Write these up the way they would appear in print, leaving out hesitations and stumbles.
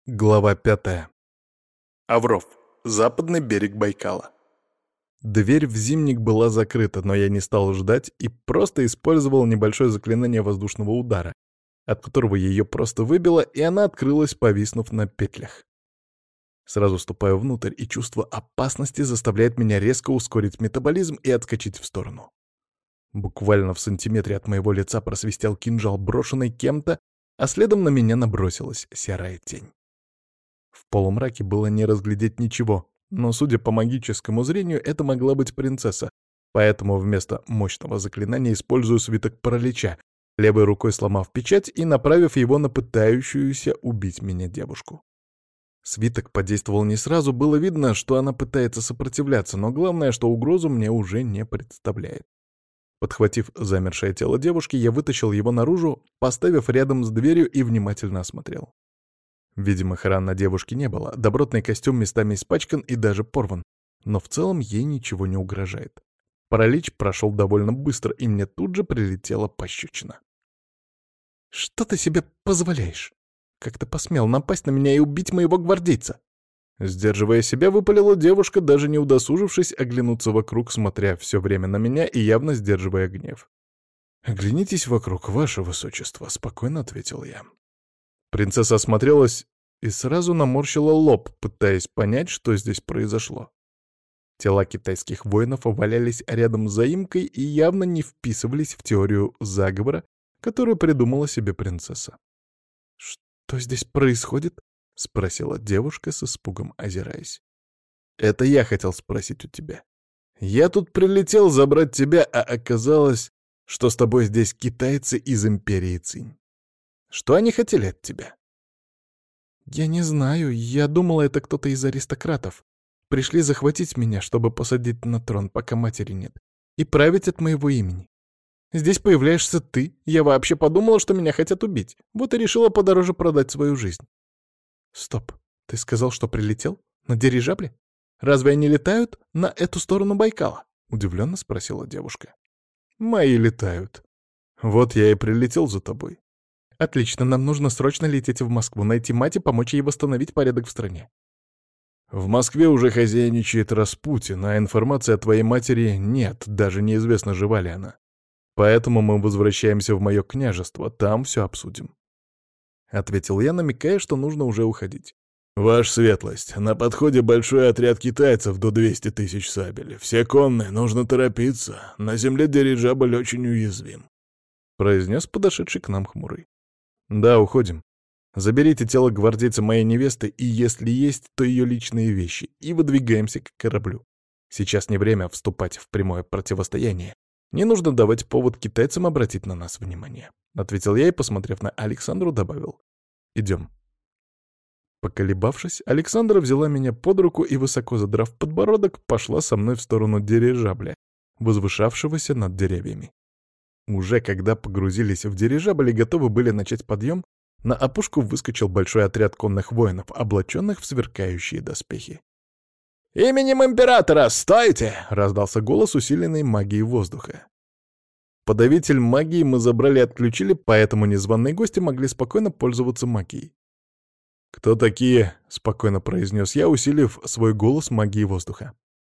Глава 5. Авров. Западный берег Байкала. Дверь в зимник была закрыта, но я не стал ждать и просто использовал небольшое заклинание воздушного удара, от которого ее просто выбило, и она открылась, повиснув на петлях. Сразу ступаю внутрь, и чувство опасности заставляет меня резко ускорить метаболизм и отскочить в сторону. Буквально в сантиметре от моего лица просвистел кинжал, брошенный кем-то, а следом на меня набросилась серая тень. В полумраке было не разглядеть ничего, но, судя по магическому зрению, это могла быть принцесса, поэтому вместо мощного заклинания использую свиток паралича, левой рукой сломав печать и направив его на пытающуюся убить меня девушку. Свиток подействовал не сразу, было видно, что она пытается сопротивляться, но главное, что угрозу мне уже не представляет. Подхватив замершее тело девушки, я вытащил его наружу, поставив рядом с дверью и внимательно осмотрел. Видимых ран на девушке не было, добротный костюм местами испачкан и даже порван, но в целом ей ничего не угрожает. Паралич прошел довольно быстро, и мне тут же прилетела пощечина. «Что ты себе позволяешь? Как ты посмел напасть на меня и убить моего гвардейца?» Сдерживая себя, выпалила девушка, даже не удосужившись оглянуться вокруг, смотря все время на меня и явно сдерживая гнев. «Оглянитесь вокруг, ваше высочество», — спокойно ответил я. Принцесса осмотрелась и сразу наморщила лоб, пытаясь понять, что здесь произошло. Тела китайских воинов валялись рядом с заимкой и явно не вписывались в теорию заговора, которую придумала себе принцесса. «Что здесь происходит?» — спросила девушка с испугом, озираясь. «Это я хотел спросить у тебя. Я тут прилетел забрать тебя, а оказалось, что с тобой здесь китайцы из империи Цинь. Что они хотели от тебя?» «Я не знаю. Я думала, это кто-то из аристократов. Пришли захватить меня, чтобы посадить на трон, пока матери нет, и править от моего имени. Здесь появляешься ты. Я вообще подумала, что меня хотят убить. Вот и решила подороже продать свою жизнь». «Стоп. Ты сказал, что прилетел? На дирижабле? Разве они летают на эту сторону Байкала?» — удивленно спросила девушка. «Мои летают. Вот я и прилетел за тобой». «Отлично, нам нужно срочно лететь в Москву, найти мать и помочь ей восстановить порядок в стране». «В Москве уже хозяйничает Распутин, а информации о твоей матери нет, даже неизвестно, жива ли она. Поэтому мы возвращаемся в мое княжество, там все обсудим», — ответил я, намекая, что нужно уже уходить. «Ваша светлость, на подходе большой отряд китайцев до 200 тысяч сабель. Все конные, нужно торопиться. На земле дирижабль очень уязвим», — произнес подошедший к нам хмурый. «Да, уходим. Заберите тело гвардейца моей невесты и, если есть, то ее личные вещи, и выдвигаемся к кораблю. Сейчас не время вступать в прямое противостояние. Не нужно давать повод китайцам обратить на нас внимание», — ответил я и, посмотрев на Александру, добавил. «Идем». Поколебавшись, Александра взяла меня под руку и, высоко задрав подбородок, пошла со мной в сторону дирижабля, возвышавшегося над деревьями. Уже когда погрузились в дирижабль и готовы были начать подъем, на опушку выскочил большой отряд конных воинов, облаченных в сверкающие доспехи. «Именем императора, стойте!» — раздался голос, усиленный магией воздуха. Подавитель магии мы забрали и отключили, поэтому незваные гости могли спокойно пользоваться магией. «Кто такие?» — спокойно произнес я, усилив свой голос магией воздуха.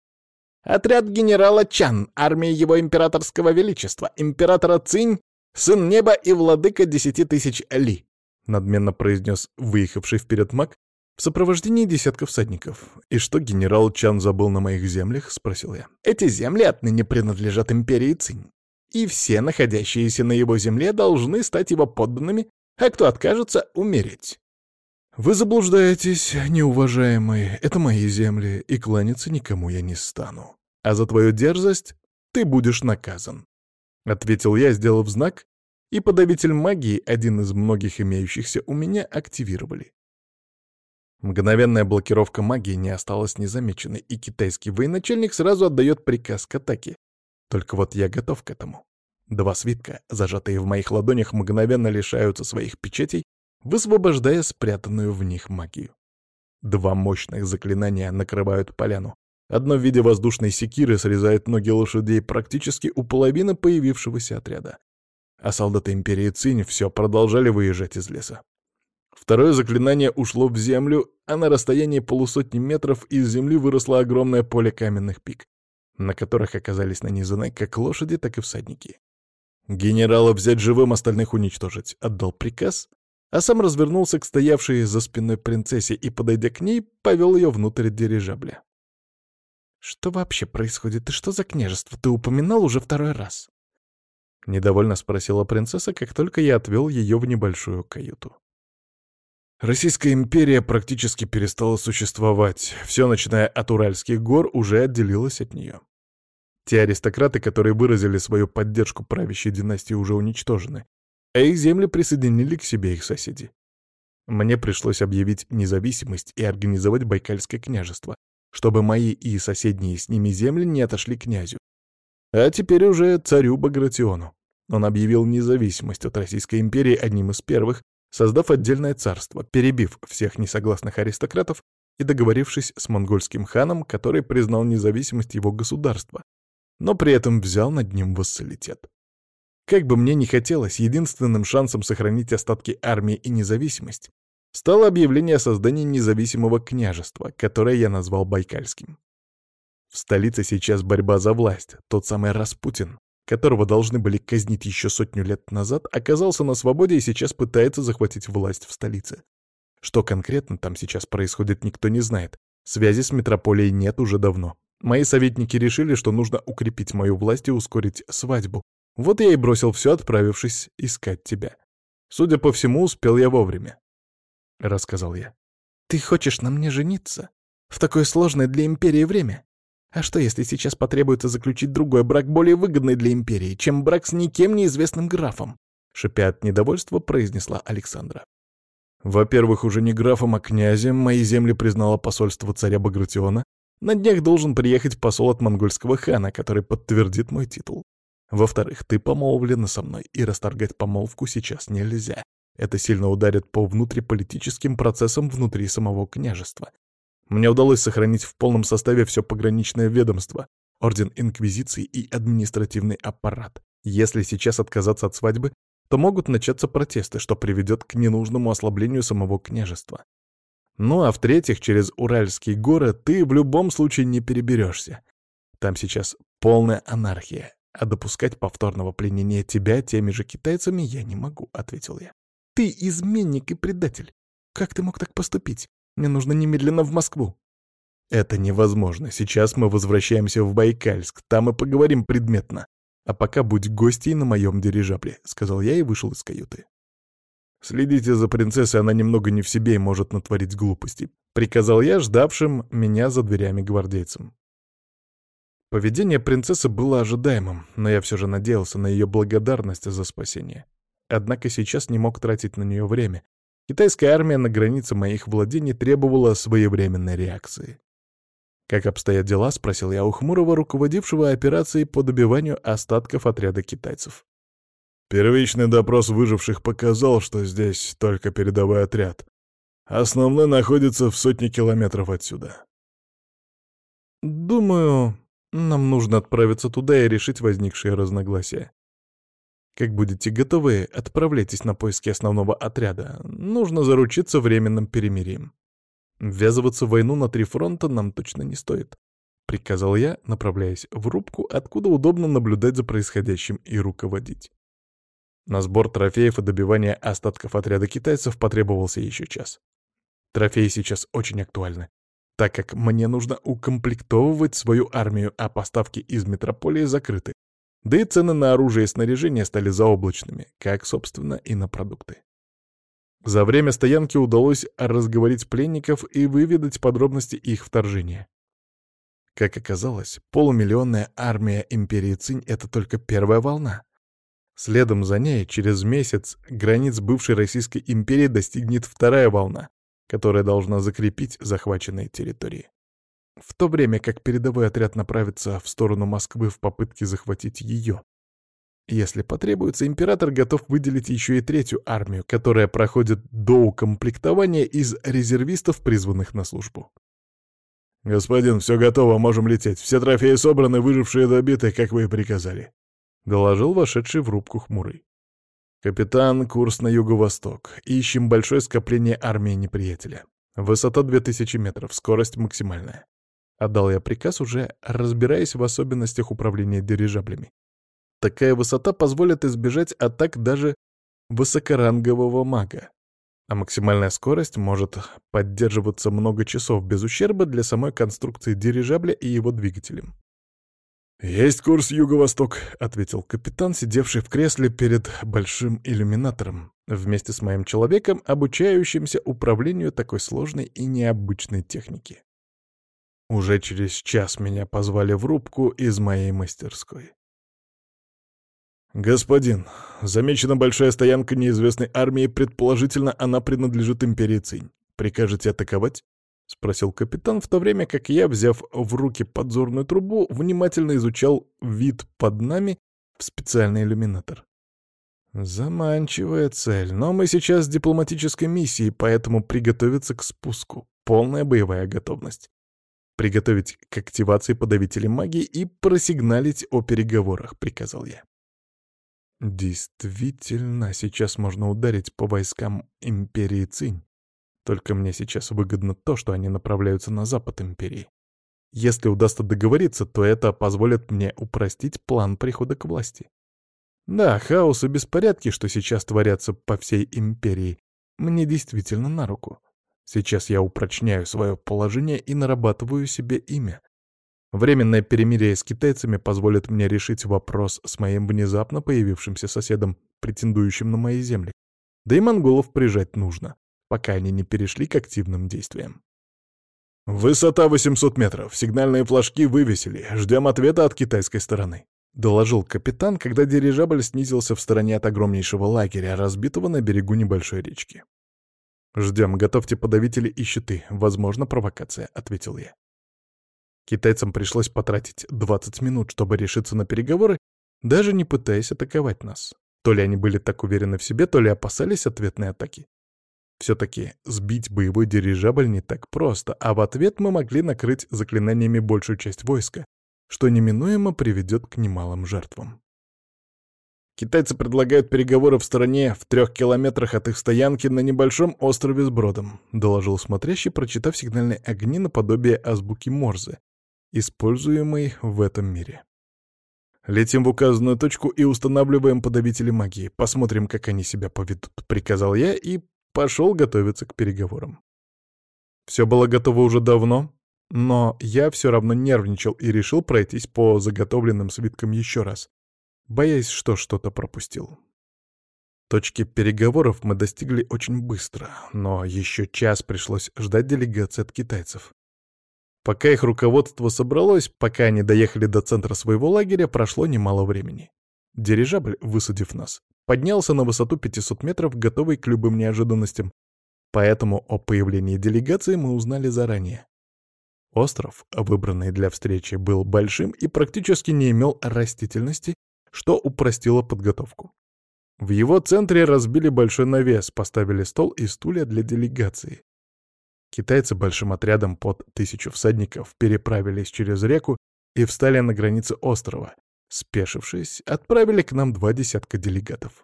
«Отряд генерала Чан, армия его императорского величества, императора Цинь, сын неба и владыка 10 тысяч ли», — надменно произнес выехавший вперед маг в сопровождении десятков всадников. «И что генерал Чан забыл на моих землях?» — спросил я. «Эти земли отныне принадлежат империи Цинь, и все находящиеся на его земле должны стать его подданными, а кто откажется — умереть». «Вы заблуждаетесь, неуважаемый. Это мои земли, и кланяться никому я не стану. А за твою дерзость ты будешь наказан», — ответил я, сделав знак, и подавитель магии, один из многих имеющихся у меня, активировали. Мгновенная блокировка магии не осталась незамеченной, и китайский военачальник сразу отдает приказ к атаке. Только вот я готов к этому. Два свитка, зажатые в моих ладонях, мгновенно лишаются своих печатей, высвобождая спрятанную в них магию. Два мощных заклинания накрывают поляну. Одно в виде воздушной секиры срезает ноги лошадей практически у половины появившегося отряда. А солдаты империи Цинь все продолжали выезжать из леса. Второе заклинание ушло в землю, а на расстоянии полусотни метров из земли выросло огромное поле каменных пик, на которых оказались нанизаны как лошади, так и всадники. Генерала взять живым, остальных уничтожить. Отдал приказ, а сам развернулся к стоявшей за спиной принцессе и, подойдя к ней, повел ее внутрь дирижабля. «Что вообще происходит? И что за княжество? Ты упоминал уже второй раз?» Недовольно спросила принцесса, как только я отвел ее в небольшую каюту. Российская империя практически перестала существовать. Все, начиная от Уральских гор, уже отделилось от нее. Те аристократы, которые выразили свою поддержку правящей династии, уже уничтожены, а их земли присоединили к себе их соседи. Мне пришлось объявить независимость и организовать Байкальское княжество, чтобы мои и соседние с ними земли не отошли князю. А теперь уже царю Багратиону. Он объявил независимость от Российской империи одним из первых, создав отдельное царство, перебив всех несогласных аристократов и договорившись с монгольским ханом, который признал независимость его государства, но при этом взял над ним вассалитет. Как бы мне ни хотелось, единственным шансом сохранить остатки армии и независимость стало объявление о создании независимого княжества, которое я назвал Байкальским. В столице сейчас борьба за власть. Тот самый Распутин, которого должны были казнить еще 100 лет назад, оказался на свободе и сейчас пытается захватить власть в столице. Что конкретно там сейчас происходит, никто не знает. Связи с метрополией нет уже давно. Мои советники решили, что нужно укрепить мою власть и ускорить свадьбу. Вот я и бросил все, отправившись искать тебя. Судя по всему, успел я вовремя. — рассказал я. «Ты хочешь на мне жениться? В такое сложное для империи время? А что, если сейчас потребуется заключить другой брак, более выгодный для империи, чем брак с никем неизвестным графом?» Шипя от недовольства, произнесла Александра. «Во-первых, уже не графом, а князем мои земли признало посольство царя Багратиона. На днях должен приехать посол от монгольского хана, который подтвердит мой титул. Во-вторых, ты помолвлена со мной, и расторгать помолвку сейчас нельзя. Это сильно ударит по внутриполитическим процессам внутри самого княжества. Мне удалось сохранить в полном составе все пограничное ведомство, орден инквизиции и административный аппарат. Если сейчас отказаться от свадьбы, то могут начаться протесты, что приведет к ненужному ослаблению самого княжества. Ну а в-третьих, через Уральские горы ты в любом случае не переберешься. Там сейчас полная анархия, а допускать повторного пленения тебя теми же китайцами я не могу», — ответил я. «Ты изменник и предатель. Как ты мог так поступить? Мне нужно немедленно в Москву». «Это невозможно. Сейчас мы возвращаемся в Байкальск. Там и поговорим предметно. А пока будь гостьей на моем дирижабле», — сказал я и вышел из каюты. «Следите за принцессой, она немного не в себе и может натворить глупостей», — приказал я ждавшим меня за дверями гвардейцам. Поведение принцессы было ожидаемым, но я все же надеялся на ее благодарность за спасение. Однако сейчас не мог тратить на нее время. Китайская армия на границе моих владений требовала своевременной реакции. «Как обстоят дела?» — спросил я у Хмурого, руководившего операцией по добиванию остатков отряда китайцев. Первичный допрос выживших показал, что здесь только передовой отряд. Основной находится в 100 километров отсюда. «Думаю, нам нужно отправиться туда и решить возникшие разногласия. Как будете готовы, отправляйтесь на поиски основного отряда. Нужно заручиться временным перемирием. Ввязываться в войну на 3 фронта нам точно не стоит», — приказал я, направляясь в рубку, откуда удобно наблюдать за происходящим и руководить. На сбор трофеев и добивание остатков отряда китайцев потребовался еще час. Трофеи сейчас очень актуальны, так как мне нужно укомплектовывать свою армию, а поставки из метрополии закрыты. Да и цены на оружие и снаряжение стали заоблачными, как, собственно, и на продукты. За время стоянки удалось разговорить пленников и выведать подробности их вторжения. Как оказалось, полумиллионная армия империи Цинь — это только первая волна. Следом за ней, через месяц, границ бывшей Российской империи достигнет вторая волна, которая должна закрепить захваченные территории. В то время как передовой отряд направится в сторону Москвы в попытке захватить ее. Если потребуется, император готов выделить еще и 3-ю армию, которая проходит доукомплектование из резервистов, призванных на службу. «Господин, все готово, можем лететь. Все трофеи собраны, выжившие добиты, как вы и приказали», — доложил вошедший в рубку Хмурый. «Капитан, курс на юго-восток. Ищем большое скопление армии неприятеля. Высота 2000 метров, скорость максимальная». Отдал я приказ, уже разбираясь в особенностях управления дирижаблями. Такая высота позволит избежать атак даже высокорангового мага. А максимальная скорость может поддерживаться много часов без ущерба для самой конструкции дирижабля и его двигателем. «Есть курс юго-восток», — ответил капитан, сидевший в кресле перед большим иллюминатором, вместе с моим человеком, обучающимся управлению такой сложной и необычной техники. Уже через час меня позвали в рубку из моей мастерской. «Господин, замечена большая стоянка неизвестной армии, предположительно, она принадлежит империи Цинь. Прикажете атаковать?» — спросил капитан, в то время как я, взяв в руки подзорную трубу, внимательно изучал вид под нами в специальный иллюминатор. Заманчивая цель, но мы сейчас в дипломатической миссии, поэтому приготовиться к спуску. Полная боевая готовность. Приготовить к активации подавителей магии и просигналить о переговорах, приказал я. Действительно, сейчас можно ударить по войскам империи Цинь. Только мне сейчас выгодно то, что они направляются на запад империи. Если удастся договориться, то это позволит мне упростить план прихода к власти. Да, хаос и беспорядки, что сейчас творятся по всей империи, мне действительно на руку. Сейчас я упрочняю свое положение и нарабатываю себе имя. Временное перемирие с китайцами позволит мне решить вопрос с моим внезапно появившимся соседом, претендующим на мои земли. Да и монголов прижать нужно, пока они не перешли к активным действиям. «Высота 800 метров. Сигнальные флажки вывесили. Ждем ответа от китайской стороны», — доложил капитан, когда дирижабль снизился в стороне от огромнейшего лагеря, разбитого на берегу небольшой речки. «Ждем. Готовьте подавители и щиты. Возможно, провокация», — ответил я. Китайцам пришлось потратить 20 минут, чтобы решиться на переговоры, даже не пытаясь атаковать нас. То ли они были так уверены в себе, то ли опасались ответной атаки. Все-таки сбить боевой дирижабль не так просто, а в ответ мы могли накрыть заклинаниями большую часть войска, что неминуемо приведет к немалым жертвам. «Китайцы предлагают переговоры в стороне в 3 километрах от их стоянки на небольшом острове с бродом», — доложил смотрящий, прочитав сигнальные огни наподобие азбуки Морзе, используемой в этом мире. «Летим в указанную точку и устанавливаем подавители магии. Посмотрим, как они себя поведут», — приказал я и пошел готовиться к переговорам. Все было готово уже давно, но я все равно нервничал и решил пройтись по заготовленным свиткам еще раз, боясь, что что-то пропустил. Точки переговоров мы достигли очень быстро, но еще час пришлось ждать делегации от китайцев. Пока их руководство собралось, пока они доехали до центра своего лагеря, прошло немало времени. Дирижабль, высадив нас, поднялся на высоту 500 метров, готовый к любым неожиданностям, поэтому о появлении делегации мы узнали заранее. Остров, выбранный для встречи, был большим и практически не имел растительности, что упростило подготовку. В его центре разбили большой навес, поставили стол и стулья для делегации. Китайцы большим отрядом под 1000 всадников переправились через реку и встали на границе острова. Спешившись, отправили к нам 2 десятка делегатов.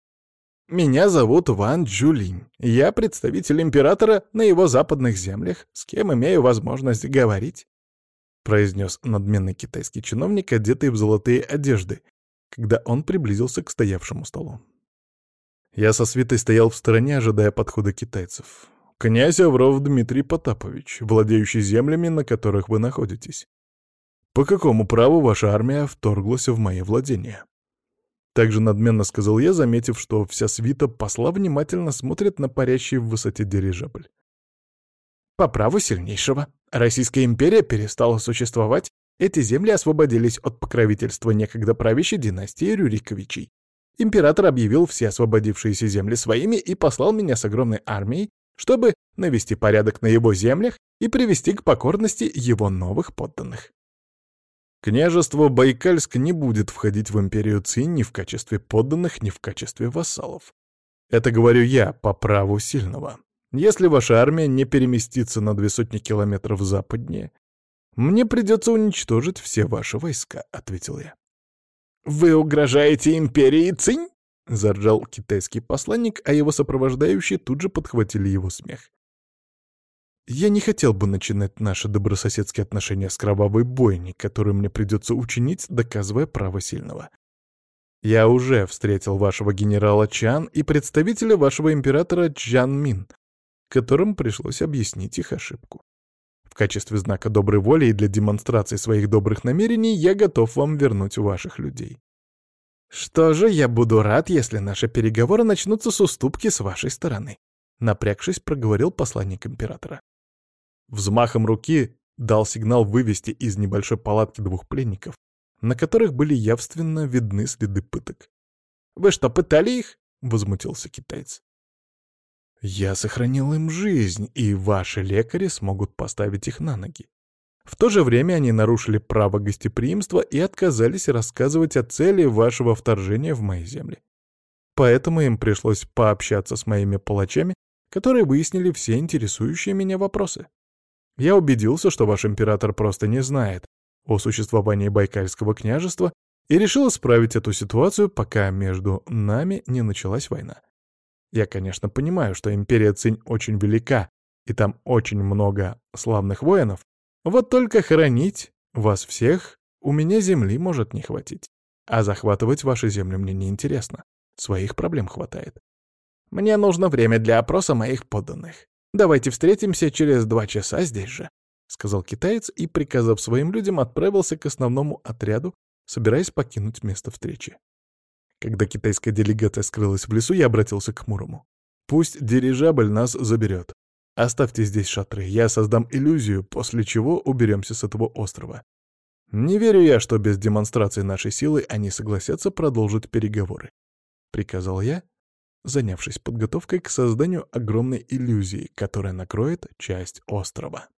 «Меня зовут Ван Джулинь. Я представитель императора на его западных землях, с кем имею возможность говорить», — произнес надменный китайский чиновник, одетый в золотые одежды, когда он приблизился к стоявшему столу. Я со свитой стоял в стороне, ожидая подхода китайцев. «Князь Авров Дмитрий Потапович, владеющий землями, на которых вы находитесь. По какому праву ваша армия вторглась в мои владения?» Также надменно сказал я, заметив, что вся свита посла внимательно смотрит на парящий в высоте дирижабль. «По праву сильнейшего. Российская империя перестала существовать, эти земли освободились от покровительства некогда правящей династии Рюриковичей. Император объявил все освободившиеся земли своими и послал меня с огромной армией, чтобы навести порядок на его землях и привести к покорности его новых подданных. Княжество Байкальск не будет входить в империю Цинь ни в качестве подданных, ни в качестве вассалов. Это говорю я по праву сильного. Если ваша армия не переместится на 200 километров западнее, мне придется уничтожить все ваши войска», — ответил я. «Вы угрожаете империи Цинь?» Заржал китайский посланник, а его сопровождающие тут же подхватили его смех. «Я не хотел бы начинать наши добрососедские отношения с кровавой бойни, которую мне придется учинить, доказывая право сильного. Я уже встретил вашего генерала Чан и представителя вашего императора Чжан Мин, которым пришлось объяснить их ошибку. В качестве знака доброй воли и для демонстрации своих добрых намерений я готов вам вернуть ваших людей. Что же, я буду рад, если наши переговоры начнутся с уступки с вашей стороны», — напрягшись, проговорил посланник императора. Взмахом руки дал сигнал вывести из небольшой палатки 2 пленников, на которых были явственно видны следы пыток. «Вы что, пытали их?» — возмутился китаец. «Я сохранил им жизнь, и ваши лекари смогут поставить их на ноги. В то же время они нарушили право гостеприимства и отказались рассказывать о цели вашего вторжения в мои земли. Поэтому им пришлось пообщаться с моими палачами, которые выяснили все интересующие меня вопросы. Я убедился, что ваш император просто не знает о существовании Байкальского княжества и решил исправить эту ситуацию, пока между нами не началась война. Я, конечно, понимаю, что империя Цинь очень велика, и там очень много славных воинов, вот только хоронить вас всех у меня земли может не хватить. А захватывать ваши земли мне неинтересно. Своих проблем хватает. Мне нужно время для опроса моих подданных. Давайте встретимся через 2 часа здесь же», — сказал китаец и, приказав своим людям, отправился к основному отряду, собираясь покинуть место встречи. Когда китайская делегация скрылась в лесу, я обратился к Мурому. «Пусть дирижабль нас заберет. Оставьте здесь шатры, я создам иллюзию, после чего уберемся с этого острова. Не верю я, что без демонстрации нашей силы они согласятся продолжить переговоры», — приказал я, занявшись подготовкой к созданию огромной иллюзии, которая накроет часть острова.